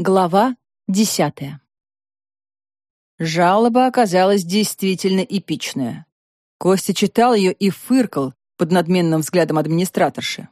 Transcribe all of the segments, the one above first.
Глава 10. Жалоба оказалась действительно эпичная. Костя читал ее и фыркал под надменным взглядом администраторши.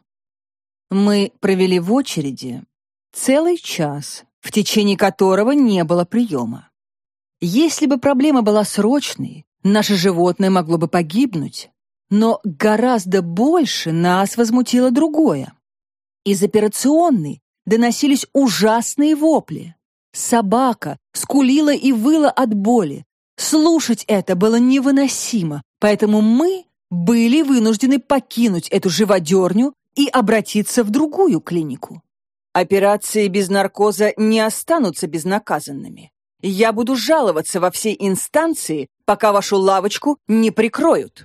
Мы провели в очереди целый час, в течение которого не было приема. Если бы проблема была срочной, наше животное могло бы погибнуть, но гораздо больше нас возмутило другое. Из операционной доносились ужасные вопли. Собака скулила и выла от боли. Слушать это было невыносимо, поэтому мы были вынуждены покинуть эту живодерню и обратиться в другую клинику. Операции без наркоза не останутся безнаказанными. Я буду жаловаться во все инстанции, пока вашу лавочку не прикроют.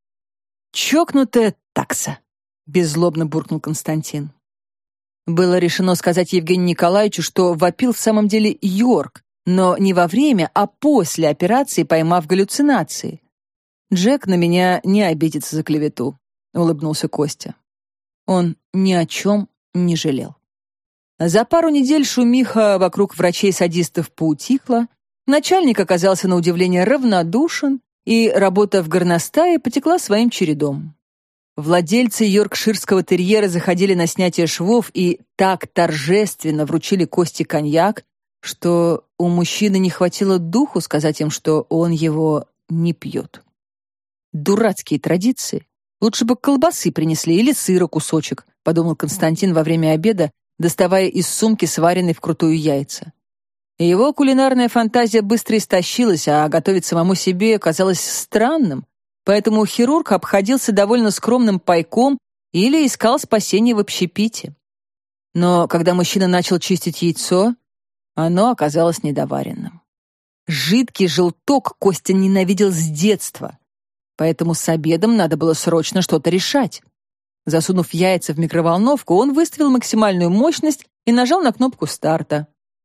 «Чокнутая такса», — беззлобно буркнул Константин. Было решено сказать Евгению Николаевичу, что вопил в самом деле Йорк, но не во время, а после операции, поймав галлюцинации. «Джек на меня не обидится за клевету», — улыбнулся Костя. Он ни о чем не жалел. За пару недель шумиха вокруг врачей-садистов поутихла, начальник оказался на удивление равнодушен, и работа в горностае потекла своим чередом. Владельцы йоркширского терьера заходили на снятие швов и так торжественно вручили Косте коньяк, что у мужчины не хватило духу сказать им, что он его не пьет. Дурацкие традиции. Лучше бы колбасы принесли или сыра кусочек, подумал Константин во время обеда, доставая из сумки сваренные вкрутую яйца. Его кулинарная фантазия быстро истощилась, а готовить самому себе казалось странным, поэтому хирург обходился довольно скромным пайком или искал спасение в общепите. Но когда мужчина начал чистить яйцо, оно оказалось недоваренным. Жидкий желток Костя ненавидел с детства, поэтому с обедом надо было срочно что-то решать. Засунув яйца в микроволновку, он выставил максимальную мощность и нажал на кнопку старта.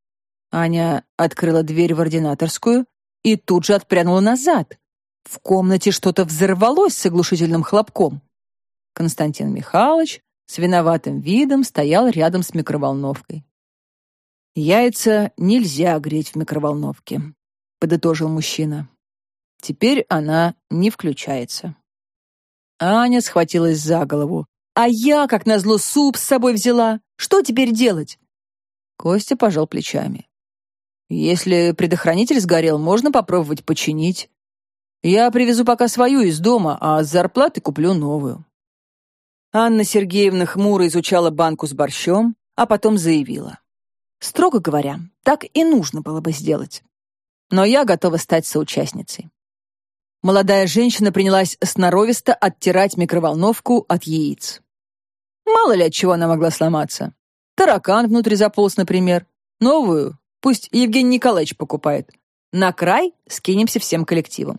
Аня открыла дверь в ординаторскую и тут же отпрянула назад. В комнате что-то взорвалось с оглушительным хлопком. Константин Михайлович с виноватым видом стоял рядом с микроволновкой. «Яйца нельзя греть в микроволновке», — подытожил мужчина. «Теперь она не включается». Аня схватилась за голову. «А я, как назло, суп с собой взяла. Что теперь делать?» Костя пожал плечами. «Если предохранитель сгорел, можно попробовать починить. Я привезу пока свою из дома, а с зарплаты куплю новую». Анна Сергеевна хмуро изучала банку с борщом, а потом заявила. «Строго говоря, так и нужно было бы сделать. Но я готова стать соучастницей». Молодая женщина принялась сноровисто оттирать микроволновку от яиц. Мало ли от чего она могла сломаться. Таракан внутрь заполз, например. Новую пусть Евгений Николаевич покупает. На край скинемся всем коллективом.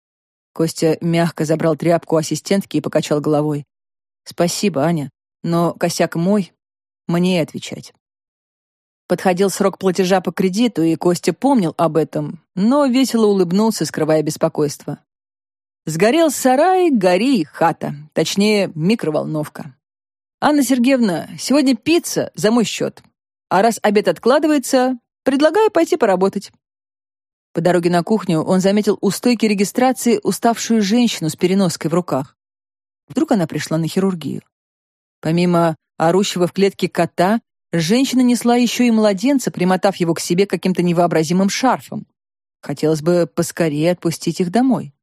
Костя мягко забрал тряпку ассистентки и покачал головой. «Спасибо, Аня, но косяк мой, мне и отвечать». Подходил срок платежа по кредиту, и Костя помнил об этом, но весело улыбнулся, скрывая беспокойство. Сгорел сарай, гори и хата, точнее, микроволновка. «Анна Сергеевна, сегодня пицца за мой счет. А раз обед откладывается, предлагаю пойти поработать». По дороге на кухню он заметил у стойки регистрации уставшую женщину с переноской в руках. Вдруг она пришла на хирургию. Помимо орущего в клетке кота, женщина несла еще и младенца, примотав его к себе каким-то невообразимым шарфом. Хотелось бы поскорее отпустить их домой.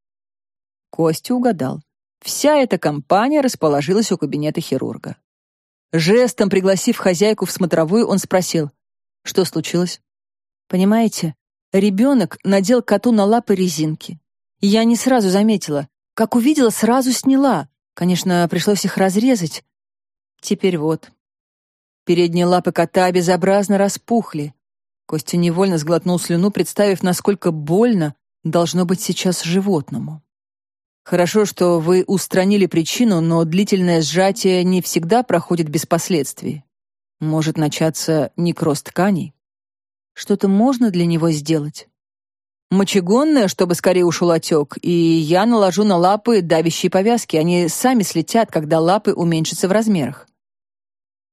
Костя угадал. Вся эта компания расположилась у кабинета хирурга. Жестом пригласив хозяйку в смотровую, он спросил, что случилось. «Понимаете, ребенок надел коту на лапы резинки. Я не сразу заметила. Как увидела, сразу сняла. Конечно, пришлось их разрезать. Теперь вот». Передние лапы кота безобразно распухли. Костя невольно сглотнул слюну, представив, насколько больно должно быть сейчас животному. «Хорошо, что вы устранили причину, но длительное сжатие не всегда проходит без последствий. Может начаться некроз тканей. Что-то можно для него сделать? Мочегонное, чтобы скорее ушел отек, и я наложу на лапы давящие повязки. Они сами слетят, когда лапы уменьшатся в размерах».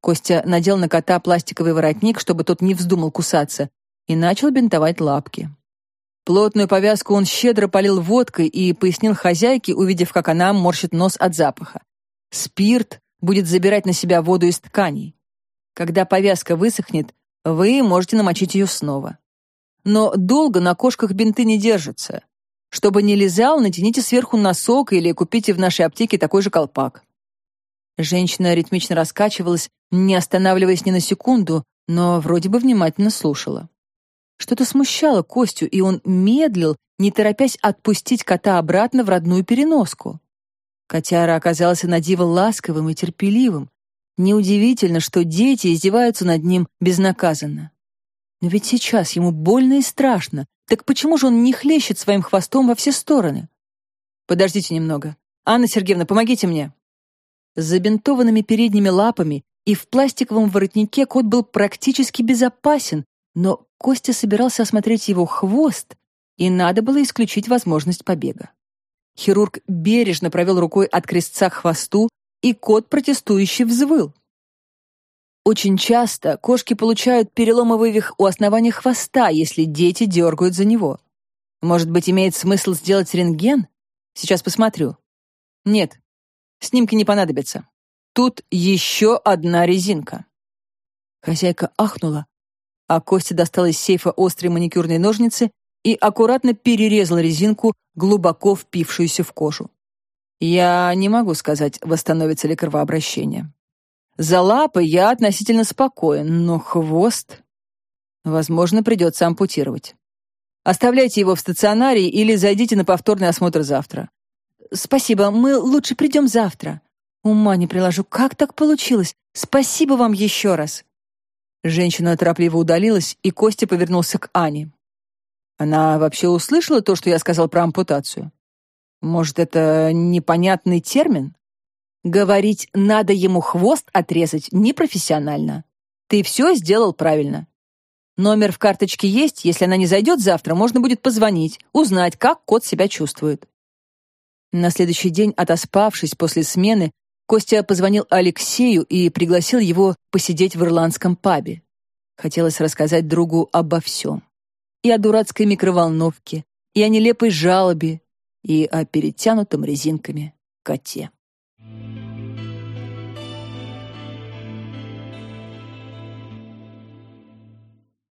Костя надел на кота пластиковый воротник, чтобы тот не вздумал кусаться, и начал бинтовать лапки. Плотную повязку он щедро полил водкой и пояснил хозяйке, увидев, как она морщит нос от запаха. Спирт будет забирать на себя воду из тканей. Когда повязка высохнет, вы можете намочить ее снова. Но долго на кошках бинты не держатся. Чтобы не лизал, натяните сверху носок или купите в нашей аптеке такой же колпак. Женщина ритмично раскачивалась, не останавливаясь ни на секунду, но вроде бы внимательно слушала. Что-то смущало Костю, и он медлил, не торопясь отпустить кота обратно в родную переноску. Котяра оказался на диво ласковым и терпеливым. Неудивительно, что дети издеваются над ним безнаказанно. Но ведь сейчас ему больно и страшно. Так почему же он не хлещет своим хвостом во все стороны? Подождите немного. Анна Сергеевна, помогите мне. С забинтованными передними лапами и в пластиковом воротнике кот был практически безопасен, но Костя собирался осмотреть его хвост, и надо было исключить возможность побега. Хирург бережно провел рукой от крестца к хвосту, и кот протестующе взвыл. Очень часто кошки получают перелом и вывих у основания хвоста, если дети дергают за него. Может быть, имеет смысл сделать рентген? Сейчас посмотрю. Нет, снимки не понадобятся. Тут еще одна резинка. Хозяйка ахнула, а Костя достал из сейфа острые маникюрные ножницы и аккуратно перерезал резинку, глубоко впившуюся в кожу. Я не могу сказать, восстановится ли кровообращение. За лапы я относительно спокоен, но хвост... Возможно, придется ампутировать. Оставляйте его в стационаре или зайдите на повторный осмотр завтра. Спасибо, мы лучше придем завтра. Ума не приложу, как так получилось? Спасибо вам еще раз. Женщина торопливо удалилась, и Костя повернулся к Ане. Она вообще услышала то, что я сказал про ампутацию? Может, это непонятный термин? Говорить «надо ему хвост отрезать» непрофессионально. Ты все сделал правильно. Номер в карточке есть, если она не зайдет завтра, можно будет позвонить, узнать, как кот себя чувствует. На следующий день, отоспавшись после смены, Костя позвонил Алексею и пригласил его посидеть в ирландском пабе. Хотелось рассказать другу обо всем. И о дурацкой микроволновке, и о нелепой жалобе, и о перетянутом резинками коте.